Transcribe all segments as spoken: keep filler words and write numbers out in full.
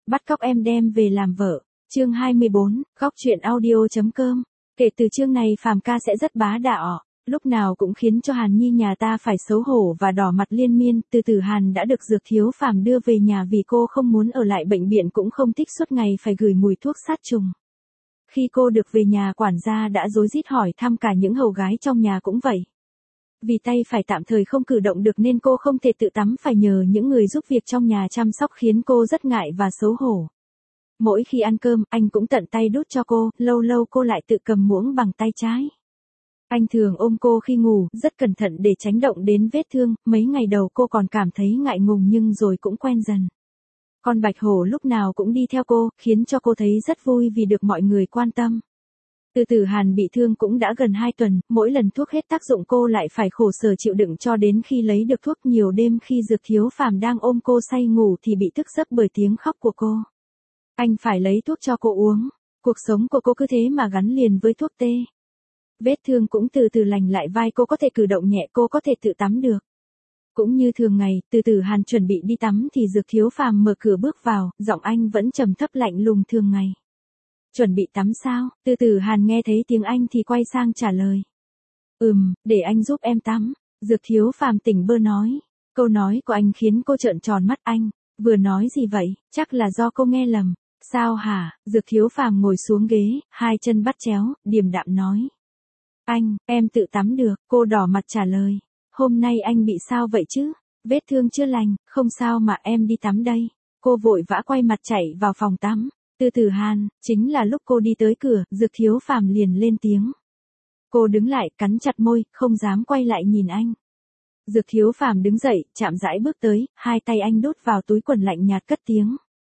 Bắt cóc em đem về làm vợ. Chương hai mươi bốn, góc truyện audio chấm com. Kể từ chương này Phàm ca sẽ rất bá đạo, lúc nào cũng khiến cho Hàn Nhi nhà ta phải xấu hổ và đỏ mặt liên miên. Từ từ Hàn đã được Dược Thiếu Phàm đưa về nhà vì cô không muốn ở lại bệnh viện, cũng không thích suốt ngày phải gửi mùi thuốc sát trùng. Khi cô được về nhà, quản gia đã rối rít hỏi thăm, cả những hầu gái trong nhà cũng vậy. Vì tay phải tạm thời không cử động được nên cô không thể tự tắm, phải nhờ những người giúp việc trong nhà chăm sóc, khiến cô rất ngại và xấu hổ. Mỗi khi ăn cơm, anh cũng tận tay đút cho cô, lâu lâu cô lại tự cầm muỗng bằng tay trái. Anh thường ôm cô khi ngủ, rất cẩn thận để tránh động đến vết thương. Mấy ngày đầu cô còn cảm thấy ngại ngùng nhưng rồi cũng quen dần. Con Bạch Hổ lúc nào cũng đi theo cô, khiến cho cô thấy rất vui vì được mọi người quan tâm. Từ từ Hàn bị thương cũng đã gần hai tuần, mỗi lần thuốc hết tác dụng cô lại phải khổ sở chịu đựng cho đến khi lấy được thuốc. Nhiều đêm khi Dược Thiếu Phàm đang ôm cô say ngủ thì bị thức giấc bởi tiếng khóc của cô. Anh phải lấy thuốc cho cô uống. Cuộc sống của cô cứ thế mà gắn liền với thuốc tê. Vết thương cũng từ từ lành lại, vai cô có thể cử động nhẹ, cô có thể tự tắm được. Cũng như thường ngày, từ từ Hàn chuẩn bị đi tắm thì Dược Thiếu Phàm mở cửa bước vào, giọng anh vẫn trầm thấp lạnh lùng thường ngày. Chuẩn bị tắm sao? Từ từ Hàn nghe thấy tiếng anh thì quay sang trả lời. Ừm, để anh giúp em tắm. Dược Thiếu Phàm tỉnh bơ nói. Câu nói của anh khiến cô trợn tròn mắt. Anh vừa nói gì vậy? Chắc là do cô nghe lầm. Sao hả? Dược Thiếu Phàm ngồi xuống ghế, hai chân bắt chéo, điềm đạm nói. Anh, em tự tắm được. Cô đỏ mặt trả lời. Hôm nay anh bị sao vậy chứ? Vết thương chưa lành. Không sao mà, em đi tắm đây. Cô vội vã quay mặt chạy vào phòng tắm. Từ từ Hàn, chính là lúc cô đi tới cửa, Dược Thiếu Phàm liền lên tiếng. Cô đứng lại, cắn chặt môi, không dám quay lại nhìn anh. Dược Thiếu Phàm đứng dậy, chạm rãi bước tới, hai tay anh đút vào túi quần, lạnh nhạt cất tiếng.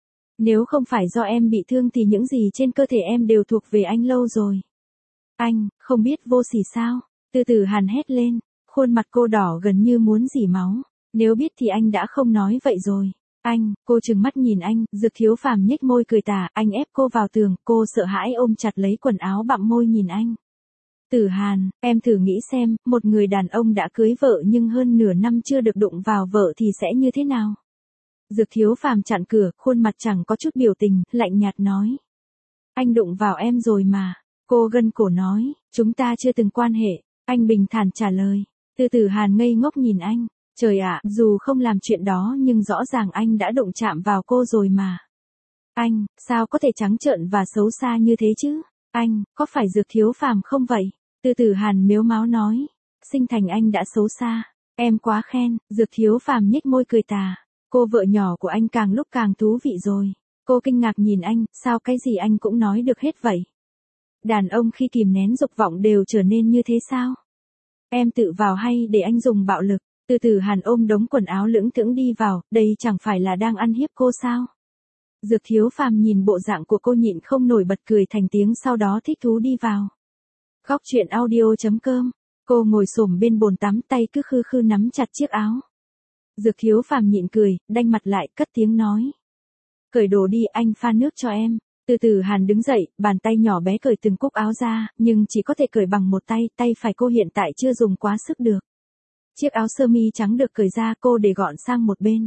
Nếu không phải do em bị thương thì những gì trên cơ thể em đều thuộc về anh lâu rồi. Anh, không biết vô sỉ sao? Từ từ Hàn hét lên, khuôn mặt cô đỏ gần như muốn rỉ máu. Nếu biết thì anh đã không nói vậy rồi. Anh, cô trừng mắt nhìn anh. Dược Thiếu Phàm nhếch môi cười tà, anh ép cô vào tường, cô sợ hãi ôm chặt lấy quần áo, bặm môi nhìn anh. Tử Hàn, em thử nghĩ xem, một người đàn ông đã cưới vợ nhưng hơn nửa năm chưa được đụng vào vợ thì sẽ như thế nào? Dược Thiếu Phàm chặn cửa, khuôn mặt chẳng có chút biểu tình, lạnh nhạt nói. Anh đụng vào em rồi mà. Cô gân cổ nói, chúng ta chưa từng quan hệ. Anh bình thản trả lời. Từ từ Hàn ngây ngốc nhìn anh. Trời ạ, dù không làm chuyện đó nhưng rõ ràng anh đã đụng chạm vào cô rồi mà. Anh, sao có thể trắng trợn và xấu xa như thế chứ? Anh, có phải Dược Thiếu Phàm không vậy? Từ từ Hàn mếu máo nói. Sinh thành anh đã xấu xa. Em quá khen. Dược Thiếu Phàm nhếch môi cười tà. Cô vợ nhỏ của anh càng lúc càng thú vị rồi. Cô kinh ngạc nhìn anh, sao cái gì anh cũng nói được hết vậy? Đàn ông khi kìm nén dục vọng đều trở nên như thế sao? Em tự vào hay để anh dùng bạo lực? Từ từ Hàn ôm đống quần áo lững thững đi vào, đây chẳng phải là đang ăn hiếp cô sao? Dược Thiếu Phàm nhìn bộ dạng của cô nhịn không nổi bật cười thành tiếng, sau đó thích thú đi vào. Góc truyện audio chấm com. Cô ngồi xổm bên bồn tắm, tay cứ khư khư nắm chặt chiếc áo. Dược Thiếu Phàm nhịn cười, đanh mặt lại, cất tiếng nói. Cởi đồ đi, anh pha nước cho em. Từ từ Hàn đứng dậy, bàn tay nhỏ bé cởi từng cúc áo ra, nhưng chỉ có thể cởi bằng một tay, tay phải cô hiện tại chưa dùng quá sức được. Chiếc áo sơ mi trắng được cởi ra, cô để gọn sang một bên.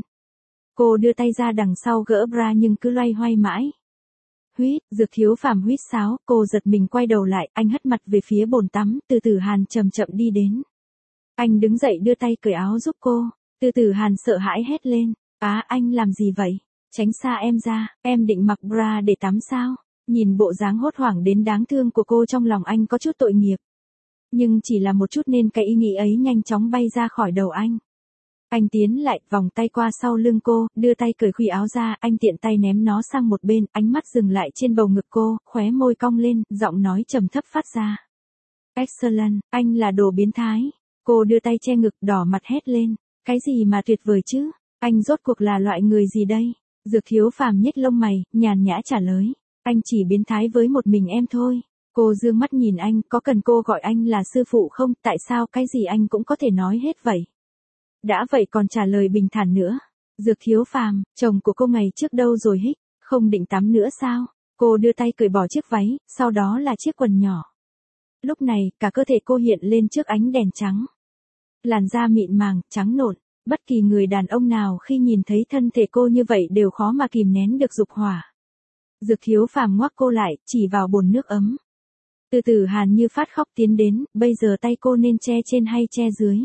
Cô đưa tay ra đằng sau gỡ bra nhưng cứ loay hoay mãi. Huýt, Dược Thiếu Phàm huýt sáo, cô giật mình quay đầu lại, anh hất mặt về phía bồn tắm, từ từ Hàn chậm chậm đi đến. Anh đứng dậy đưa tay cởi áo giúp cô, từ từ Hàn sợ hãi hét lên, á anh làm gì vậy? Tránh xa em ra, em định mặc bra để tắm sao? Nhìn bộ dáng hốt hoảng đến đáng thương của cô, trong lòng anh có chút tội nghiệp. Nhưng chỉ là một chút nên cái ý nghĩ ấy nhanh chóng bay ra khỏi đầu anh. Anh tiến lại, vòng tay qua sau lưng cô, đưa tay cởi khuy áo ra, anh tiện tay ném nó sang một bên, ánh mắt dừng lại trên bầu ngực cô, khóe môi cong lên, giọng nói trầm thấp phát ra. Excellent, anh là đồ biến thái. Cô đưa tay che ngực, đỏ mặt hét lên. Cái gì mà tuyệt vời chứ? Anh rốt cuộc là loại người gì đây? Dược Thiếu Phàm nhếch lông mày, nhàn nhã trả lời. Anh chỉ biến thái với một mình em thôi. Cô dương mắt nhìn anh, có cần cô gọi anh là sư phụ không? Tại sao cái gì anh cũng có thể nói hết vậy? Đã vậy còn trả lời bình thản nữa. Dược Thiếu Phàm, chồng của cô ngày trước đâu rồi hích? Không định tắm nữa sao? Cô đưa tay cởi bỏ chiếc váy, sau đó là chiếc quần nhỏ. Lúc này, cả cơ thể cô hiện lên trước ánh đèn trắng. Làn da mịn màng, trắng nộn. Bất kỳ người đàn ông nào khi nhìn thấy thân thể cô như vậy đều khó mà kìm nén được dục hỏa. Dược Thiếu Phàm ngoắc cô lại, chỉ vào bồn nước ấm. Từ từ Hàn như phát khóc tiến đến, bây giờ tay cô nên che trên hay che dưới?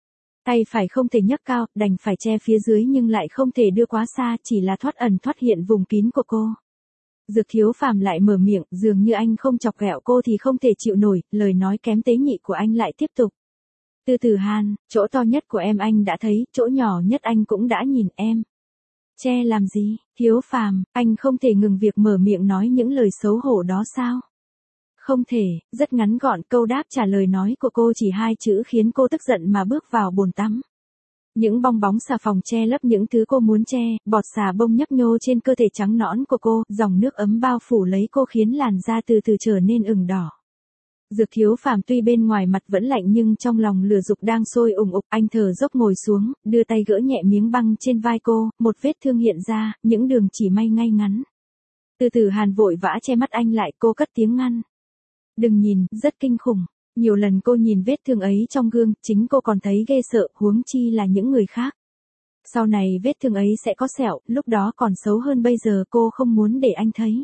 Tay phải không thể nhấc cao, đành phải che phía dưới nhưng lại không thể đưa quá xa, chỉ là thoát ẩn thoát hiện vùng kín của cô. Dược Thiếu Phàm lại mở miệng, dường như anh không chọc ghẹo cô thì không thể chịu nổi, lời nói kém tế nhị của anh lại tiếp tục. Từ từ Hàn, chỗ to nhất của em anh đã thấy, chỗ nhỏ nhất anh cũng đã nhìn em. Che làm gì, Thiếu Phàm, anh không thể ngừng việc mở miệng nói những lời xấu hổ đó sao? Không thể, rất ngắn gọn câu đáp trả lời nói của cô chỉ hai chữ khiến cô tức giận mà bước vào bồn tắm. Những bong bóng xà phòng che lấp những thứ cô muốn che, bọt xà bông nhấp nhô trên cơ thể trắng nõn của cô, dòng nước ấm bao phủ lấy cô khiến làn da từ từ trở nên ửng đỏ. Dược Thiếu Phàm tuy bên ngoài mặt vẫn lạnh nhưng trong lòng lửa dục đang sôi ùng ục, anh thở dốc ngồi xuống, đưa tay gỡ nhẹ miếng băng trên vai cô, một vết thương hiện ra, những đường chỉ may ngay ngắn. Từ từ Hàn vội vã che mắt anh lại, cô cất tiếng ngăn. Đừng nhìn, rất kinh khủng. Nhiều lần cô nhìn vết thương ấy trong gương, chính cô còn thấy ghê sợ, huống chi là những người khác. Sau này vết thương ấy sẽ có sẹo, lúc đó còn xấu hơn bây giờ, cô không muốn để anh thấy.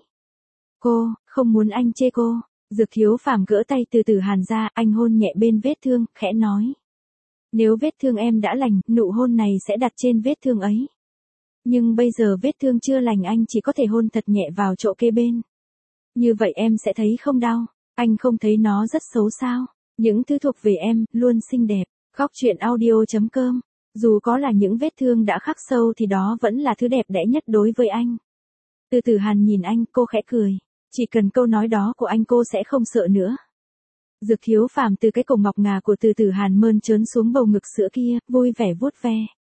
Cô, không muốn anh chê cô. Dược Thiếu Phàm gỡ tay từ từ Hàn ra, anh hôn nhẹ bên vết thương, khẽ nói. Nếu vết thương em đã lành, nụ hôn này sẽ đặt trên vết thương ấy. Nhưng bây giờ vết thương chưa lành, anh chỉ có thể hôn thật nhẹ vào chỗ kế bên. Như vậy em sẽ thấy không đau. Anh không thấy nó rất xấu sao? Những thứ thuộc về em, luôn xinh đẹp. Góc truyện audio chấm com. Dù có là những vết thương đã khắc sâu thì đó vẫn là thứ đẹp đẽ nhất đối với anh. Từ từ Hàn nhìn anh, cô khẽ cười. Chỉ cần câu nói đó của anh cô sẽ không sợ nữa. Dược Thiếu Phàm từ cái cổ ngọc ngà của từ từ Hàn mơn trớn xuống bầu ngực sữa kia, vui vẻ vuốt ve.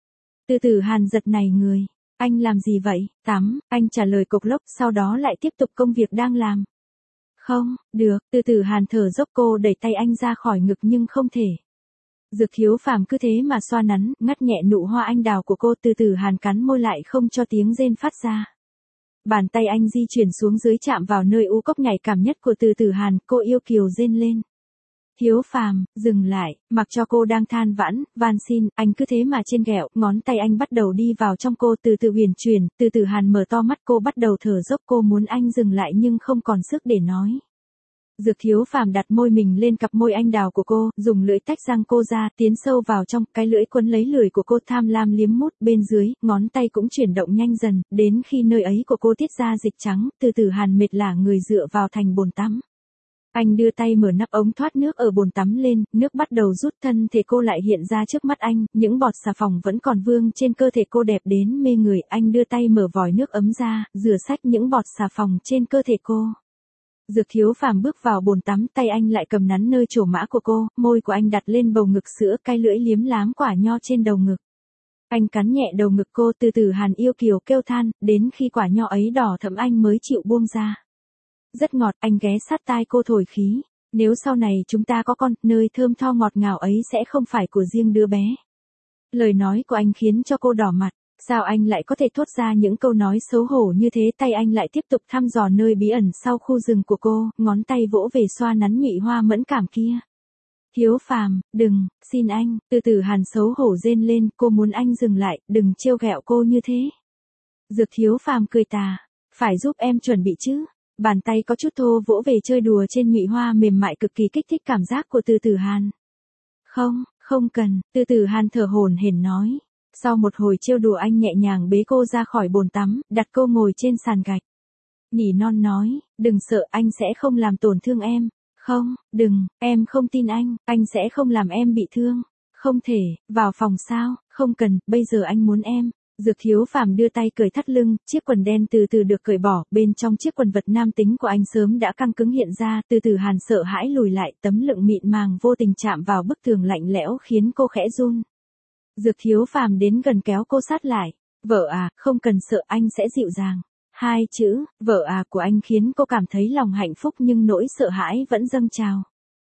Từ từ Hàn giật nảy người. Anh làm gì vậy? Tắm, anh trả lời cộc lốc, sau đó lại tiếp tục công việc đang làm. Không, được, từ từ Hàn thở dốc, cô đẩy tay anh ra khỏi ngực nhưng không thể. Dược Thiếu Phàm cứ thế mà xoa nắn, ngắt nhẹ nụ hoa anh đào của cô, từ từ Hàn cắn môi lại không cho tiếng rên phát ra. Bàn tay anh di chuyển xuống dưới chạm vào nơi u cốc nhạy cảm nhất của từ từ Hàn, cô yêu kiều rên lên. Thiếu Phàm, dừng lại, mặc cho cô đang than vãn, van xin, anh cứ thế mà trên ghẹo, ngón tay anh bắt đầu đi vào trong cô, từ từ huyền chuyển, từ từ Hàn mở to mắt, cô bắt đầu thở dốc, cô muốn anh dừng lại nhưng không còn sức để nói. Dược Thiếu Phàm đặt môi mình lên cặp môi anh đào của cô, dùng lưỡi tách răng cô ra, tiến sâu vào trong, cái lưỡi quấn lấy lưỡi của cô, tham lam liếm mút bên dưới, ngón tay cũng chuyển động nhanh dần, đến khi nơi ấy của cô tiết ra dịch trắng, từ từ Hàn mệt lả người dựa vào thành bồn tắm. Anh đưa tay mở nắp ống thoát nước ở bồn tắm lên, nước bắt đầu rút, thân thể cô lại hiện ra trước mắt anh, những bọt xà phòng vẫn còn vương trên cơ thể cô đẹp đến mê người, anh đưa tay mở vòi nước ấm ra, rửa sạch những bọt xà phòng trên cơ thể cô. Dược Thiếu Phàm bước vào bồn tắm, tay anh lại cầm nắn nơi trổ mã của cô, môi của anh đặt lên bầu ngực sữa, cái lưỡi liếm lám quả nho trên đầu ngực. Anh cắn nhẹ đầu ngực cô, từ từ Hàn yêu kiều kêu than, đến khi quả nho ấy đỏ thẫm anh mới chịu buông ra. Rất ngọt, anh ghé sát tai cô thổi khí. Nếu sau này chúng ta có con, nơi thơm tho ngọt ngào ấy sẽ không phải của riêng đứa bé. Lời nói của anh khiến cho cô đỏ mặt. Sao anh lại có thể thốt ra những câu nói xấu hổ như thế? Tay anh lại tiếp tục thăm dò nơi bí ẩn sau khu rừng của cô, ngón tay vỗ về xoa nắn nhụy hoa mẫn cảm kia. Thiếu Phàm, đừng, xin anh, từ từ Hàn xấu hổ rên lên, cô muốn anh dừng lại, đừng trêu ghẹo cô như thế. Dược Thiếu Phàm cười tà, phải giúp em chuẩn bị chứ. Bàn tay có chút thô vỗ về chơi đùa trên nhụy hoa mềm mại, cực kỳ kích thích cảm giác của từ từ Hàn. Không, không cần, từ từ Hàn thở hổn hển nói. Sau một hồi trêu đùa anh nhẹ nhàng bế cô ra khỏi bồn tắm, đặt cô ngồi trên sàn gạch. Nỉ non nói, đừng sợ, anh sẽ không làm tổn thương em. Không, đừng, em không tin anh, anh sẽ không làm em bị thương. Không thể, vào phòng sao, không cần, bây giờ anh muốn em. Dược Thiếu Phàm đưa tay cởi thắt lưng, chiếc quần đen từ từ được cởi bỏ, bên trong chiếc quần vật nam tính của anh sớm đã căng cứng hiện ra, từ từ Hàn sợ hãi lùi lại, tấm lưng mịn màng vô tình chạm vào bức tường lạnh lẽo khiến cô khẽ run. Dược Thiếu Phàm đến gần kéo cô sát lại. Vợ à, không cần sợ, anh sẽ dịu dàng. Hai chữ, vợ à của anh khiến cô cảm thấy lòng hạnh phúc nhưng nỗi sợ hãi vẫn dâng trào.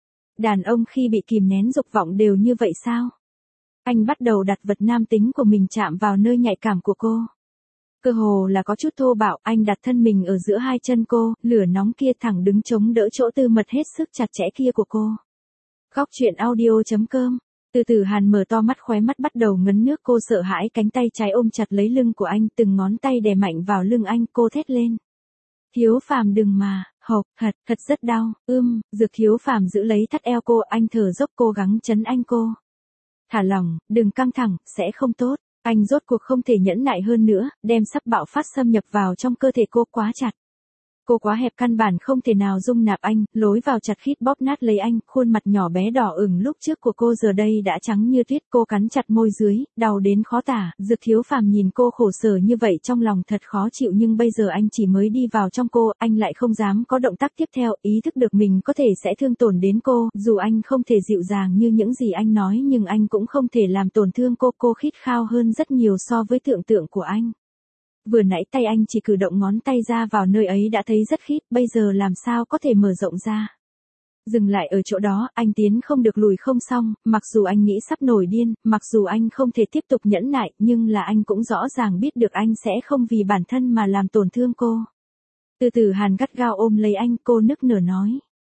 Đàn ông khi bị kìm nén dục vọng đều như vậy sao? Anh bắt đầu đặt vật nam tính của mình chạm vào nơi nhạy cảm của cô. Cơ hồ là có chút thô bạo, anh đặt thân mình ở giữa hai chân cô, lửa nóng kia thẳng đứng chống đỡ chỗ tư mật hết sức chặt chẽ kia của cô. Góc truyện audio chấm com Từ từ Hàn mở to mắt, khóe mắt bắt đầu ngấn nước, cô sợ hãi, cánh tay trái ôm chặt lấy lưng của anh, từng ngón tay đè mạnh vào lưng anh, cô thét lên. Thiếu Phàm đừng mà, hộc, thật, thật rất đau, ưm, Dược Thiếu Phàm giữ lấy thắt eo cô, anh thở dốc cố gắng trấn anh cô. Thả lỏng, đừng căng thẳng, sẽ không tốt. Anh rốt cuộc không thể nhẫn nại hơn nữa, đem sắp bạo phát xâm nhập vào trong cơ thể cô quá chặt. Cô quá hẹp, căn bản không thể nào dung nạp anh, lối vào chặt khít bóp nát lấy anh, khuôn mặt nhỏ bé đỏ ửng lúc trước của cô giờ đây đã trắng như tuyết, cô cắn chặt môi dưới, đau đến khó tả. Dược Thiếu Phàm nhìn cô khổ sở như vậy trong lòng thật khó chịu, nhưng bây giờ anh chỉ mới đi vào trong cô, anh lại không dám có động tác tiếp theo, ý thức được mình có thể sẽ thương tổn đến cô, dù anh không thể dịu dàng như những gì anh nói nhưng anh cũng không thể làm tổn thương cô, cô khít khao hơn rất nhiều so với tưởng tượng của anh. Vừa nãy tay anh chỉ cử động ngón tay ra vào nơi ấy đã thấy rất khít, bây giờ làm sao có thể mở rộng ra. Dừng lại ở chỗ đó, anh tiến không được lùi không xong, mặc dù anh nghĩ sắp nổi điên, mặc dù anh không thể tiếp tục nhẫn nại, nhưng là anh cũng rõ ràng biết được anh sẽ không vì bản thân mà làm tổn thương cô. Từ từ Hàn gắt gao ôm lấy anh, cô nức nở nói.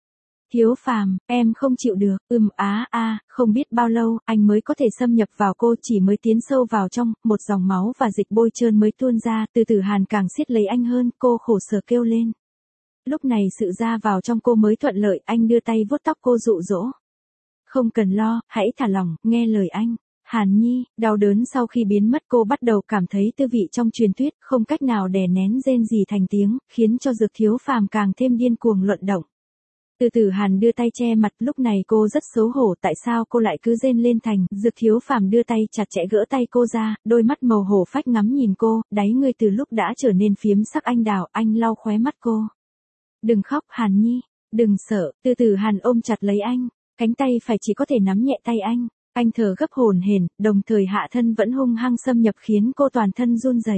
Thiếu Phàm, em không chịu được, ừm á a, không biết bao lâu, anh mới có thể xâm nhập vào cô, chỉ mới tiến sâu vào trong, một dòng máu và dịch bôi trơn mới tuôn ra, từ từ Hàn càng siết lấy anh hơn, cô khổ sở kêu lên. Lúc này sự ra vào trong cô mới thuận lợi, anh đưa tay vuốt tóc cô dụ dỗ. Không cần lo, hãy thả lỏng, nghe lời anh. Hàn Nhi, đau đớn sau khi biến mất cô bắt đầu cảm thấy tư vị trong truyền thuyết, không cách nào đè nén rên rỉ thành tiếng, khiến cho Dược Thiếu Phàm càng thêm điên cuồng luận động. Từ từ Hàn đưa tay che mặt, lúc này cô rất xấu hổ, tại sao cô lại cứ rên lên thành. Dược Thiếu Phàm đưa tay chặt chẽ gỡ tay cô ra, đôi mắt màu hổ phách ngắm nhìn cô, đáy người từ lúc đã trở nên phiếm sắc anh đào, anh lau khóe mắt cô. Đừng khóc Hàn Nhi, đừng sợ. Từ từ Hàn ôm chặt lấy anh, cánh tay phải chỉ có thể nắm nhẹ tay anh, anh thở gấp hổn hển, đồng thời hạ thân vẫn hung hăng xâm nhập khiến cô toàn thân run rẩy.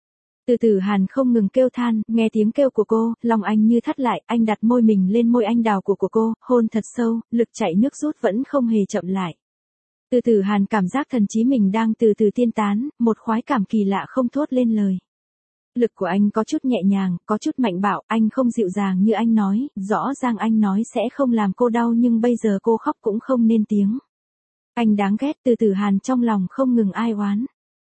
Từ từ Hàn không ngừng kêu than, nghe tiếng kêu của cô, lòng anh như thắt lại, anh đặt môi mình lên môi anh đào của của cô, hôn thật sâu, lực chảy nước rút vẫn không hề chậm lại. Từ từ Hàn cảm giác thần trí mình đang từ từ tiên tán, một khoái cảm kỳ lạ không thốt lên lời. Lực của anh có chút nhẹ nhàng, có chút mạnh bạo, anh không dịu dàng như anh nói, rõ ràng anh nói sẽ không làm cô đau nhưng bây giờ cô khóc cũng không nên tiếng. Anh đáng ghét. Từ từ Hàn trong lòng không ngừng ai oán.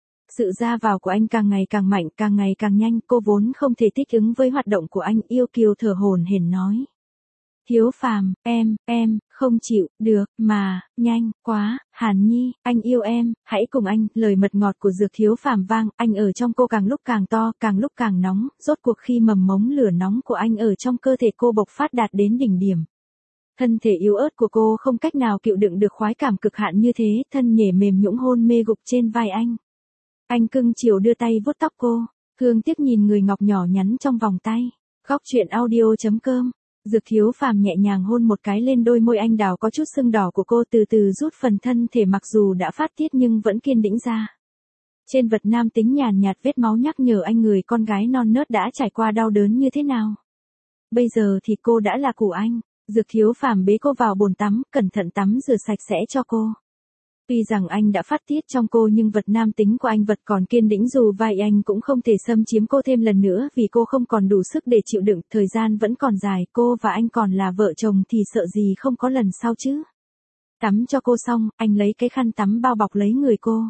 Sự ra vào của anh càng ngày càng mạnh, càng ngày càng nhanh, cô vốn không thể thích ứng với hoạt động của anh, yêu kiều thở hổn hển nói. Thiếu Phàm, em, em, không chịu, được, mà, nhanh, quá, Hàn Nhi, anh yêu em, hãy cùng anh, lời mật ngọt của Dược Thiếu Phàm vang, anh ở trong cô càng lúc càng to, càng lúc càng nóng, rốt cuộc khi mầm mống lửa nóng của anh ở trong cơ thể cô bộc phát đạt đến đỉnh điểm. Thân thể yếu ớt của cô không cách nào chịu đựng được khoái cảm cực hạn như thế, thân nhẹ mềm nhũn hôn mê gục trên vai anh. Anh cưng chiều đưa tay vuốt tóc cô, thương tiếc nhìn người ngọc nhỏ nhắn trong vòng tay. Góc truyện audio chấm com. Dược Thiếu Phàm nhẹ nhàng hôn một cái lên đôi môi anh đào có chút sưng đỏ của cô, từ từ rút phần thân thể mặc dù đã phát tiết nhưng vẫn kiên định ra. Trên vật nam tính nhàn nhạt vết máu nhắc nhở anh người con gái non nớt đã trải qua đau đớn như thế nào. Bây giờ thì cô đã là của anh. Dược Thiếu Phàm bế cô vào bồn tắm, cẩn thận tắm rửa sạch sẽ cho cô. Tuy rằng anh đã phát tiết trong cô nhưng vật nam tính của anh vật còn kiên định, dù vậy anh cũng không thể xâm chiếm cô thêm lần nữa vì cô không còn đủ sức để chịu đựng, thời gian vẫn còn dài, cô và anh còn là vợ chồng thì sợ gì không có lần sau chứ. Tắm cho cô xong, anh lấy cái khăn tắm bao bọc lấy người cô.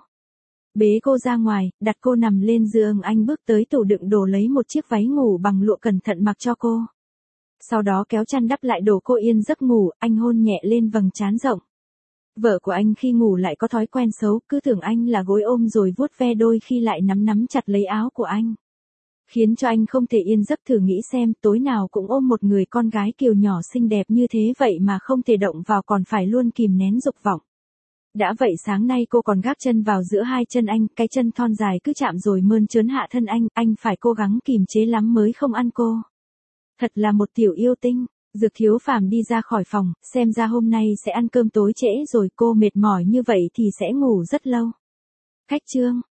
Bế cô ra ngoài, đặt cô nằm lên giường, anh bước tới tủ đựng đồ lấy một chiếc váy ngủ bằng lụa cẩn thận mặc cho cô. Sau đó kéo chăn đắp lại đổ cô yên giấc ngủ, anh hôn nhẹ lên vầng trán rộng. Vợ của anh khi ngủ lại có thói quen xấu, cứ tưởng anh là gối ôm rồi vuốt ve, đôi khi lại nắm nắm chặt lấy áo của anh. Khiến cho anh không thể yên giấc. Thử nghĩ xem, tối nào cũng ôm một người con gái kiều nhỏ xinh đẹp như thế vậy mà không thể động vào, còn phải luôn kìm nén dục vọng. Đã vậy sáng nay cô còn gác chân vào giữa hai chân anh, cái chân thon dài cứ chạm rồi mơn trớn hạ thân anh, anh phải cố gắng kìm chế lắm mới không ăn cô. Thật là một tiểu yêu tinh. Dược Thiếu Phàm đi ra khỏi phòng, xem ra hôm nay sẽ ăn cơm tối trễ rồi, cô mệt mỏi như vậy thì sẽ ngủ rất lâu. Khách trương.